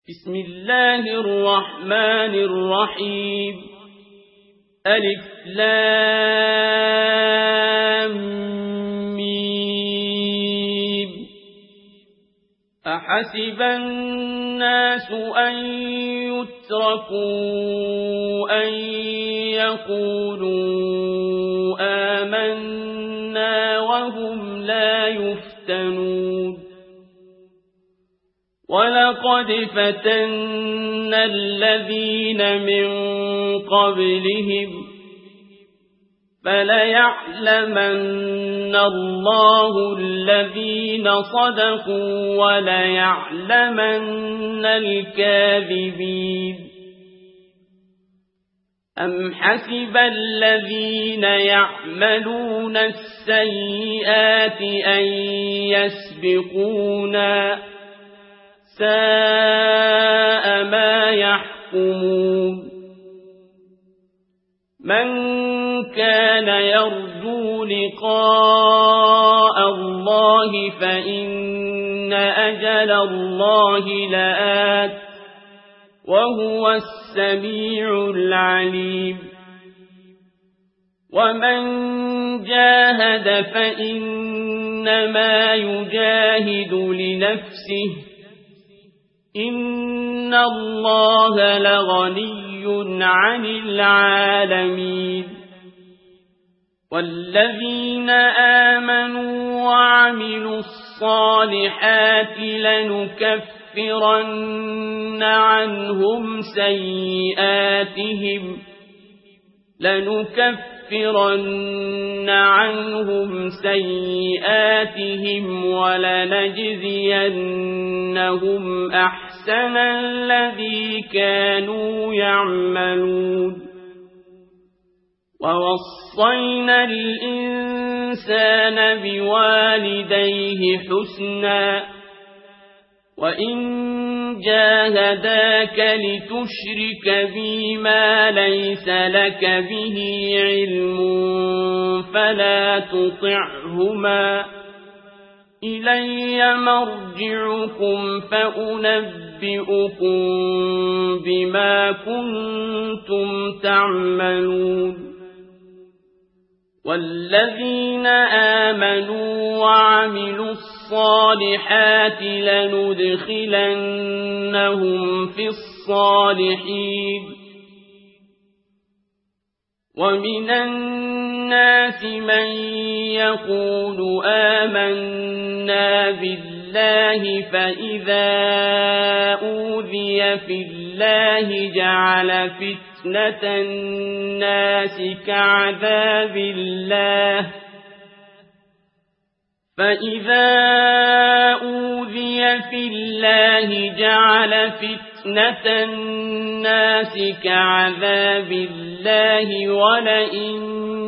بسم الله الرحمن الرحيم ألف لام ميم أحسب الناس أن يتركوا أن يقولوا آمنا وهم لا يفتنون ولقد فتنا الذين من قبلهم فليعلمن الله الذين صدقوا وليعلمن الكاذبين أم حسب الذين يعملون السيئات أن يسبقونا ساء ما يحكمون من كان يرجو لقاء الله فإن أجل الله لآت وهو السميع العليم ومن جاهد فإنما يجاهد لنفسه إن الله لغني عن العالمين والذين آمنوا وعملوا الصالحات لنكفرن عنهم سيئاتهم ولنجزينهم أحسن الذي كانوا يعملون ووصينا الإنسان بوالديه حسنا وإن جاهداك لتشرك بي ما ليس لك به علم فلا تطعهما إلي مرجعكم فأنبئكم بما كنتم تعملون والذين آمنوا وعملوا الصالحات لندخلنهم في الصالحين ومن الناس من يقول آمنا بالله فإذا أوذي في الله جعل فتنة الناس كعذاب الله ولئن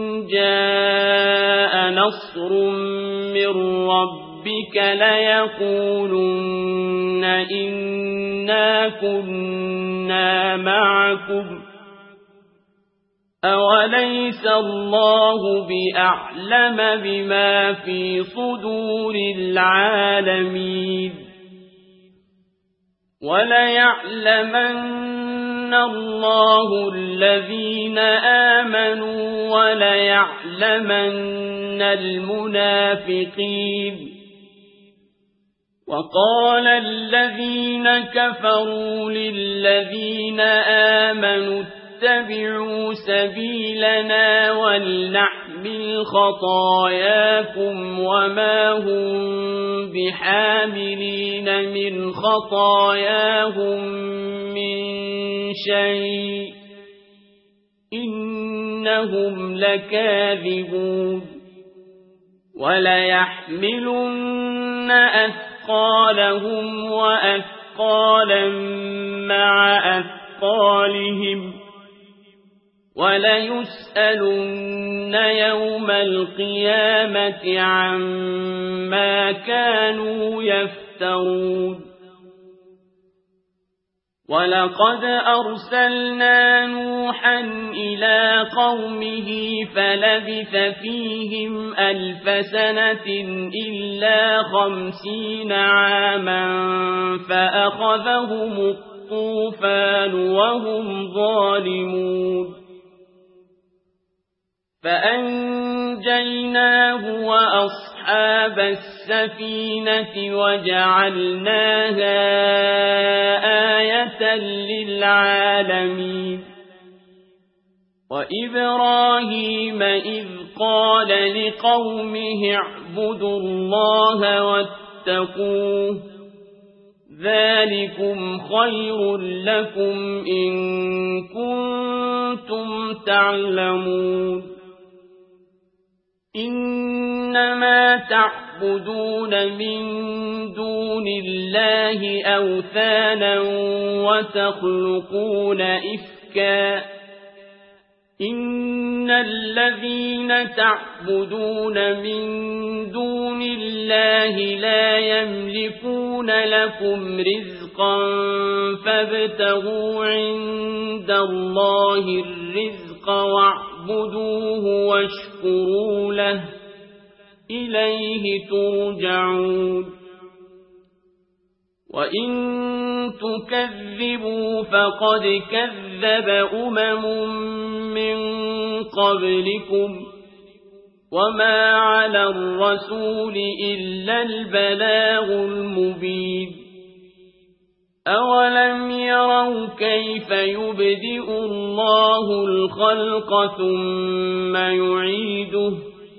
جاء نصر من ربك ليقولن إنا كنا معكم أوليس الله بأعلم بما في صدور العالمين وليعلمن الله الذين آمنوا وليعلمن المنافقين وقال الذين كفروا للذين آمنوا اتبعوا سبيلنا ولنحمل خطاياكم وما هم بحاملين من خطاياهم من شيء إنهم لكاذبون وليحملن أثقالهم وأثقالا مع أثقالهم وليسألن يوم القيامة عما كانوا يفترون ولقد أرسلنا نوحا إلى قومه فلبث فيهم 1000 سنة إلا 50 عاما فأخذهم الطوفان وهم ظالمون فأنجيناه وأصحاب السفينة وجعلناها آية للعالمين وإبراهيم إذ قال لقومه اعبدوا الله واتقوه ذلكم خير لكم إن كنتم تعلمون إنما تعبدون من دون الله أوثانا وتخلقون إفكا إن الذين تعبدون من دون الله لا يملكون لكم رزقا فابتغوا عند الله الرزق واعبدوه واشكروا له إليه ترجعون وإن تكذبوا فقد كذب من قبلكم وما على الرسول إلا البلاغ المبين أولم يروا كيف يبدئ الله الخلق ثم يعيده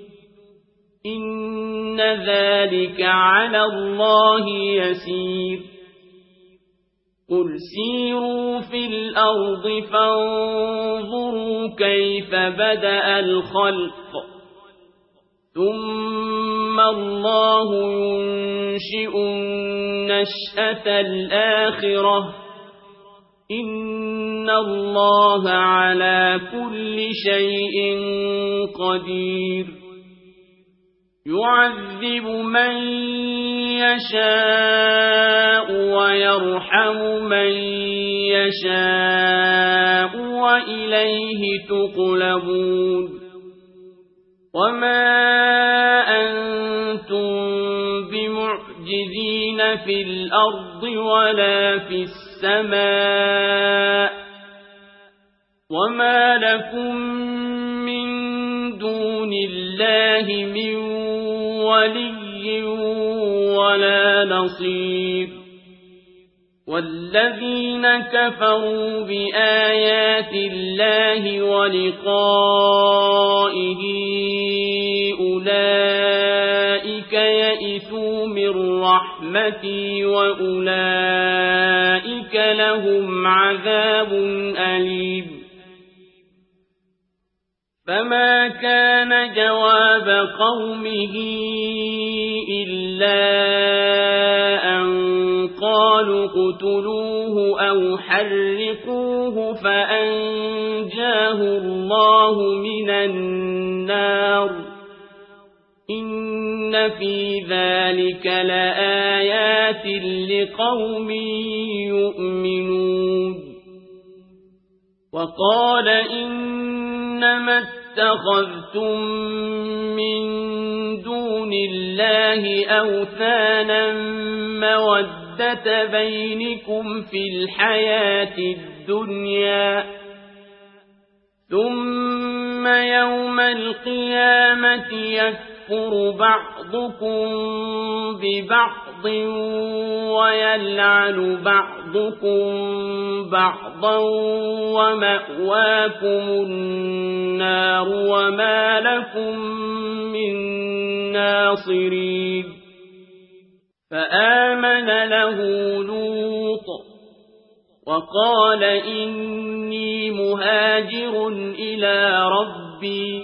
إن ذلك على الله يسير قل سيروا في الأرض فانظروا كيف بدأ الخلق ثم الله ينشئ النشأة الآخرة إن الله على كل شيء قدير يعذب من يشاء ويرحم من يشاء وإليه تقلبون وما أنتم بمعجزين في الأرض ولا في السماء وما لكم من دون الله من ولي ولا نصير والذين كفروا بآيات الله ولقائه أولئك يئسوا من رحمتي وأولئك لهم عذاب أليم فما كان جواب قومه إلا أن قالوا اقتلوه أو حرقوه فأنجاه الله من النار إن في ذلك لآيات لقوم يؤمنون وقال إنما اتخذتم من دون الله أوثانا مودة بينكم في الحياة الدنيا ثم يوم القيامة يكفر بعضكم ببعض ويلعن بعضكم بعضا ومأواكم النار وما لكم من ناصرين فآمن له لوط وقال إني مهاجر إلى ربي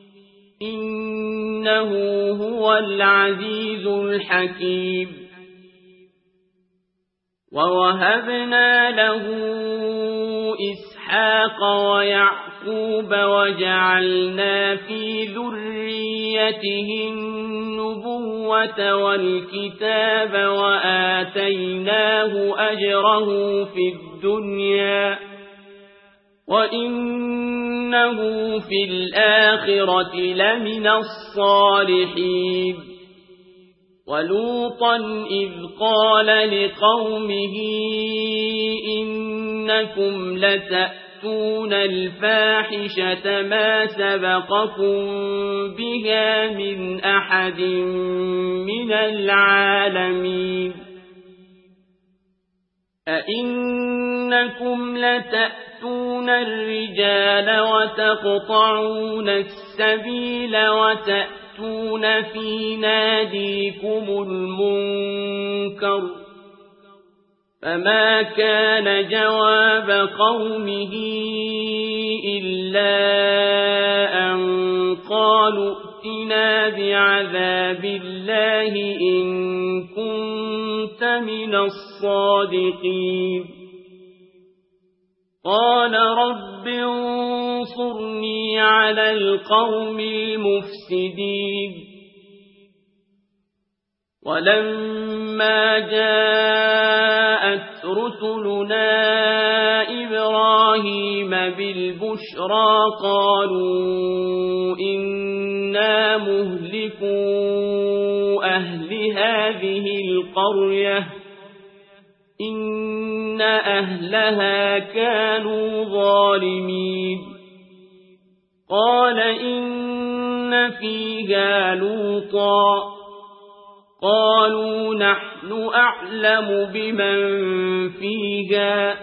إنه هو العزيز الحكيم ووهبنا له إسحاق ويعقوب وجعلنا في ذريته النبوة والكتاب وآتيناه أجره في الدنيا وإنه في الآخرة لمن الصالحين ولوطا إذ قال لقومه إنكم لتأتون الفاحشة ما سبقكم بها من أحد من العالمين أئنكم لتأتون الرجال وتقطعون السبيل وتأتون في ناديكم المنكر فما كان جواب قومه إلا أن قالوا ائتنا بعذاب الله إن كنت من الصادقين قال رب انصرني على القوم المفسدين ولما جاءت رسلنا إبراهيم بالبشرى قالوا إنا مهلكو أهل هذه القرية إن أهلها كانوا ظالمين قال إن فيها لوطا قالوا نحن أعلم بمن فيها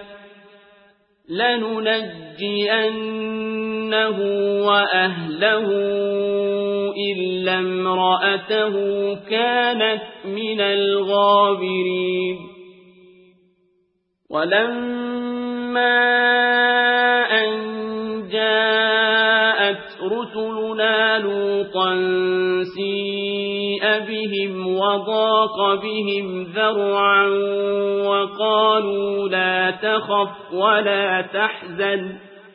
لننجينه وأهله إلا امرأته كانت من الغابرين ولما أن جاءت رسلنا لوطا سيء بهم وضاق بهم ذرعا وقالوا لا تخف ولا تحزن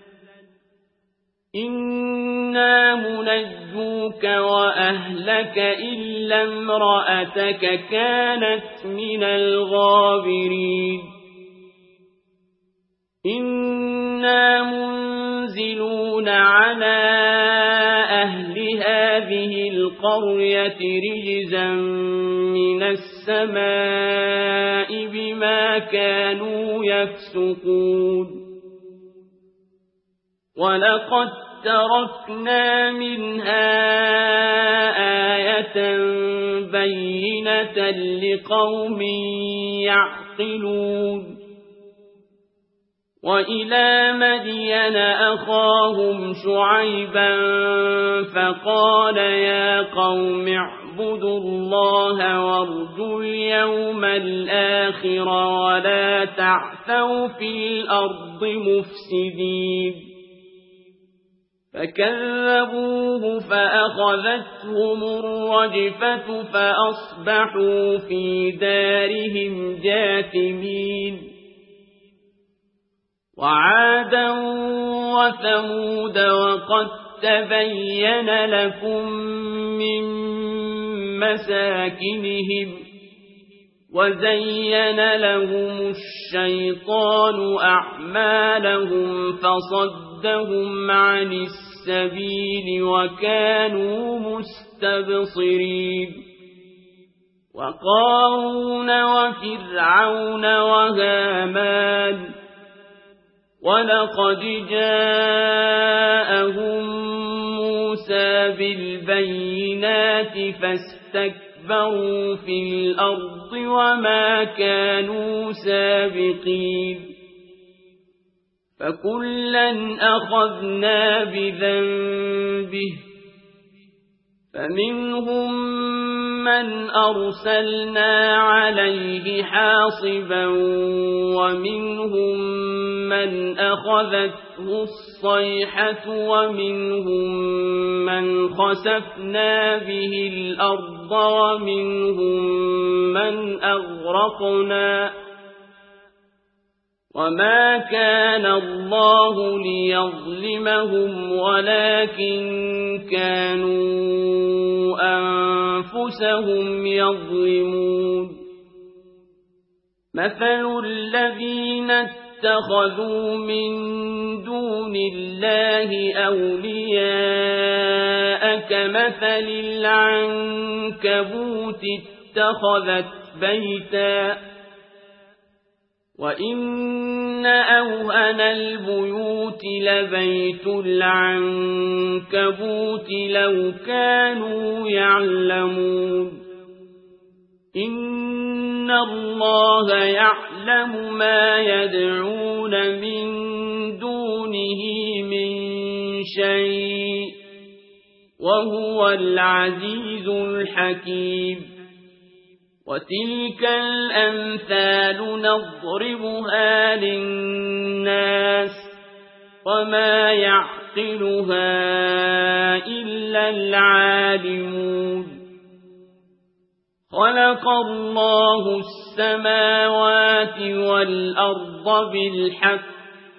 إنا منجوك وأهلك إلا امرأتك كانت من الغابرين إنا منزلون على أهل هذه القرية رجزا من السماء بما كانوا يفسقون ولقد تركنا منها آية بينة لقوم يعقلون وإلى مدين أخاهم شعيبا فقال يا قوم اعبدوا الله وارجوا اليوم الآخر ولا تعثوا في الأرض مفسدين فكذبوه فأخذتهم الرجفة فأصبحوا في دارهم جاثمين وعادا وثمود وقد تبين لكم من مساكنهم وزين لهم الشيطان أعمالهم فصدهم عن السبيل وكانوا مستبصرين وقارون وفرعون وهامان ولقد جاءهم موسى بالبينات فاستكبروا في الأرض وما كانوا سابقين فكلا أخذنا بذنبه فمنهم من أرسلنا عليه حاصبا ومنهم من أخذته الصيحة ومنهم من خسفنا به الأرض ومنهم من أغرقنا وما كان الله ليظلمهم ولكن كانوا أنفسهم يظلمون مثل الذين اتخذوا من دون الله أولياء كمثل العنكبوت اتخذت بيتا وإن أوهن البيوت لبيت العنكبوت لو كانوا يعلمون إن الله يعلم ما يدعون من دونه من شيء وهو العزيز الحكيم وتلك الأمثال نضربها للناس وما يعقلها إلا العالمون خلق الله السماوات والأرض بالحق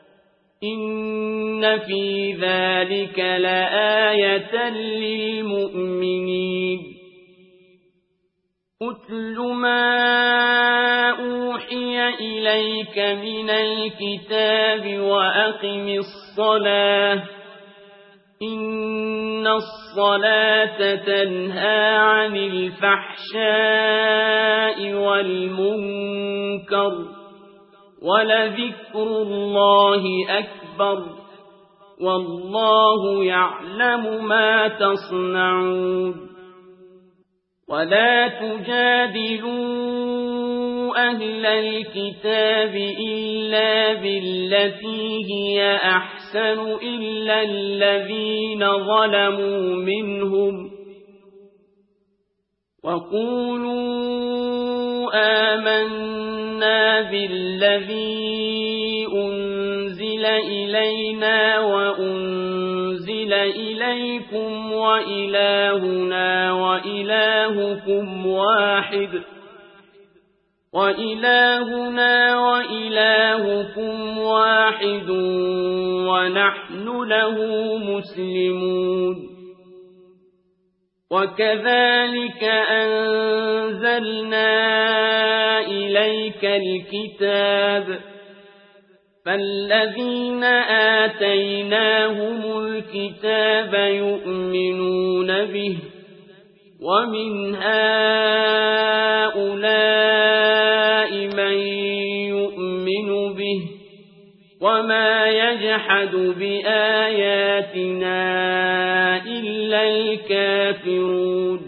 إن في ذلك لآية للمؤمنين أتل ما أوحي إليك من الكتاب وأقم الصلاة إن الصلاة تنهى عن الفحشاء والمنكر ولذكر الله أكبر والله يعلم ما تصنعون ولا تجادلوا أهل الكتاب إلا بالتي هي أحسن إلا الذين ظلموا منهم وقولوا آمنا بالذي أنزل إلينا وأنزل إليكم وإلهنا وإلهكم واحد ونحن له مسلمون وكذلك أنزلنا إليك الكتاب فالذين آتيناهم الكتاب يؤمنون به ومن هؤلاء من يؤمن به وما يجحد بآياتنا إلا الكافرون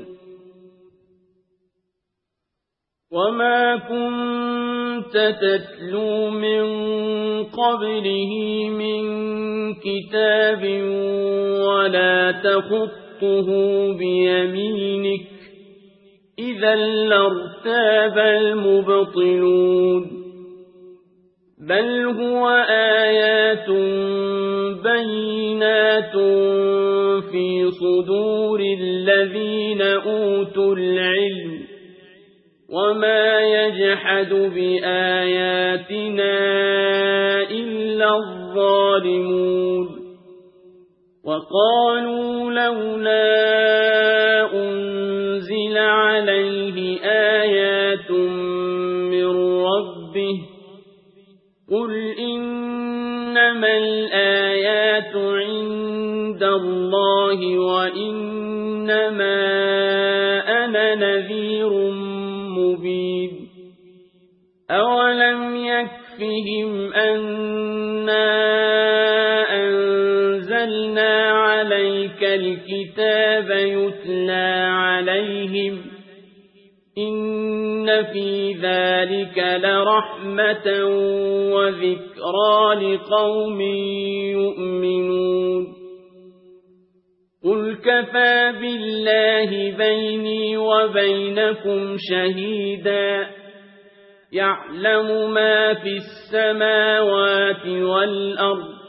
وما كنت تتلو من قبله من كتاب ولا تخطه بيمينك إذا لارتاب المبطلون بل هو آيات بينات في صدور الذين أوتوا العلم وما يجحد بآياتنا إلا الظالمون وقالوا لولا أنزل عليه آيات من ربه قل إنما الآيات عند الله وإنما أنا نذير مبين أولم يكفهم أنا أنزلنا عليك الكتاب يتلى عليهم إن في ذلك لرحمة وذكرى لقوم يؤمنون قل كفى بالله بيني وبينكم شهيدا يعلم ما في السماوات والأرض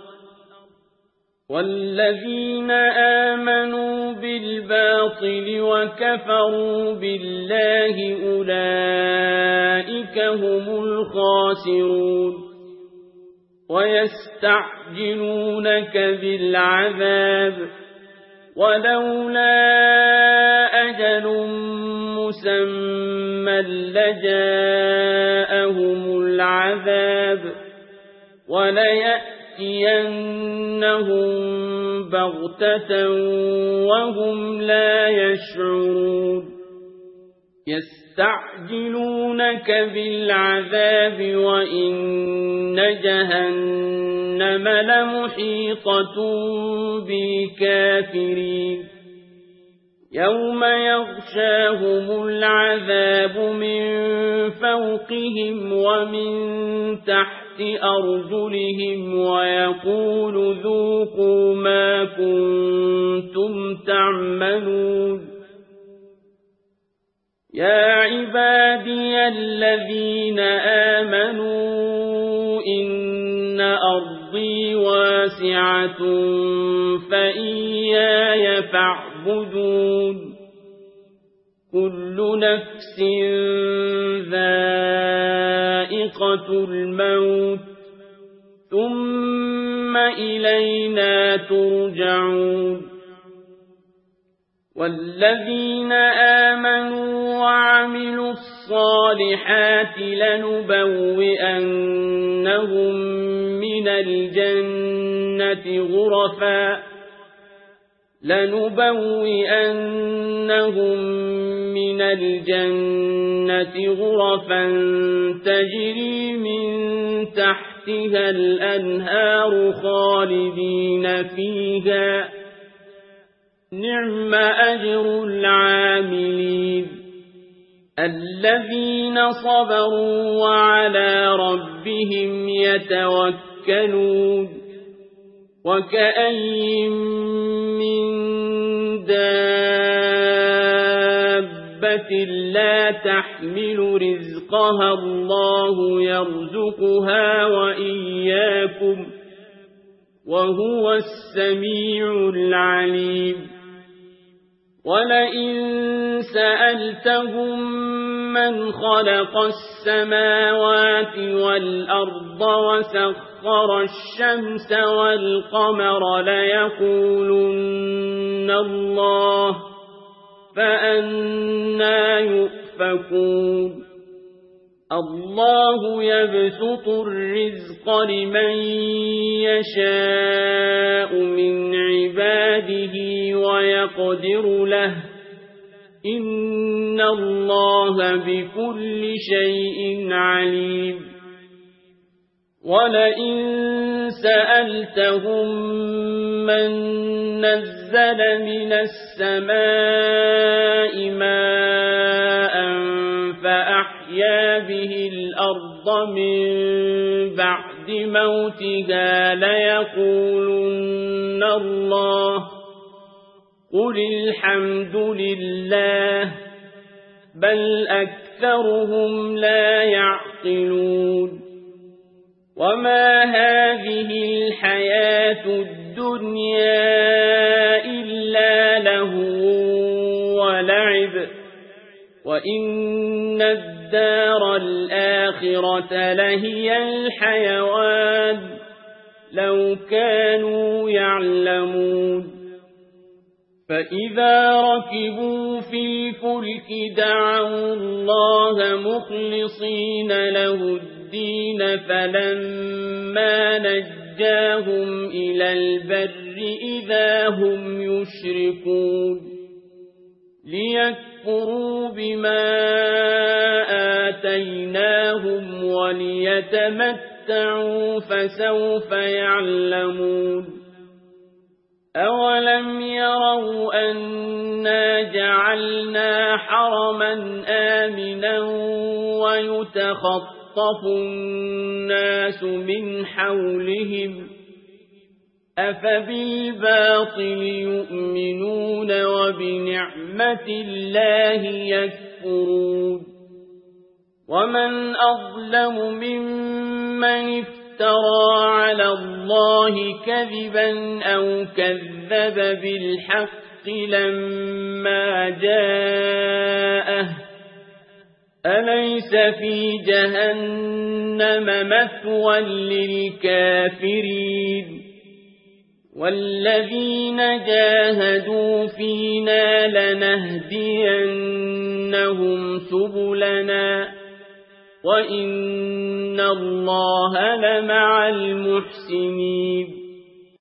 والذين آمنوا بالباطل وكفروا بالله أولئك هم الخاسرون ويستعجلونك بالعذاب ولولا أجل مسمى لجاءهم العذاب وليأتينهم بغتة وهم لا يشعرون يستعجلونك بالعذاب وإن جهنم لمحيطة بالكافرين يوم يغشاهم العذاب من فوقهم ومن تحت أرجلهم ويقول ذوقوا ما كنتم تعملون يا عبادي الذين آمنوا إن أرضي واسعة فإياي فاعبدون كل نفس ذائقة الموت ثم إلينا ترجعون والذين آمنوا وعملوا الصالحات لنبوئنهم من الجنة غرفا تجري من تحتها الأنهار خالدين فيها نعم أجر العاملين الذين صبروا وعلى ربهم يتوكلون وكأين من دابة لا تحمل رزقها الله يرزقها وإياكم وهو السميع العليم ولئن سألتهم من خلق السماوات والأرض وسخر الشمس والقمر ليقولن الله فأنى يؤفكون الله يبسط الرزق لمن يشاء من عباده ويقدر له إن الله بكل شيء عليم ولئن سألتهم من نزل من السماء ماء فأحيا به الأرض من بعد موتها ليقولن الله قل الحمد لله بل أكثرهم لا يعقلون وما هذه الحياة الدنيا إلا لهو ولعب وإن الدار الآخرة لهي الحيوان لو كانوا يعلمون فإذا ركبوا في الفلك دعوا الله مخلصين له الدين فلما نجاهم إلى البر إذا هم يشركون ليكفروا بما آتيناهم وليتمتعوا فسوف يعلمون أولم يروا أنا جعلنا حرما آمنا ويتخطف الناس من حولهم أفبالباطل يؤمنون وبنعمة الله يكفرون ومن أظلم ممن افترى على الله كذبا أو كذب بالحق لما جاءه أليس في جهنم مثوى للكافرين والذين جاهدوا فينا لنهدينهم سبلنا وإن الله لمع المحسنين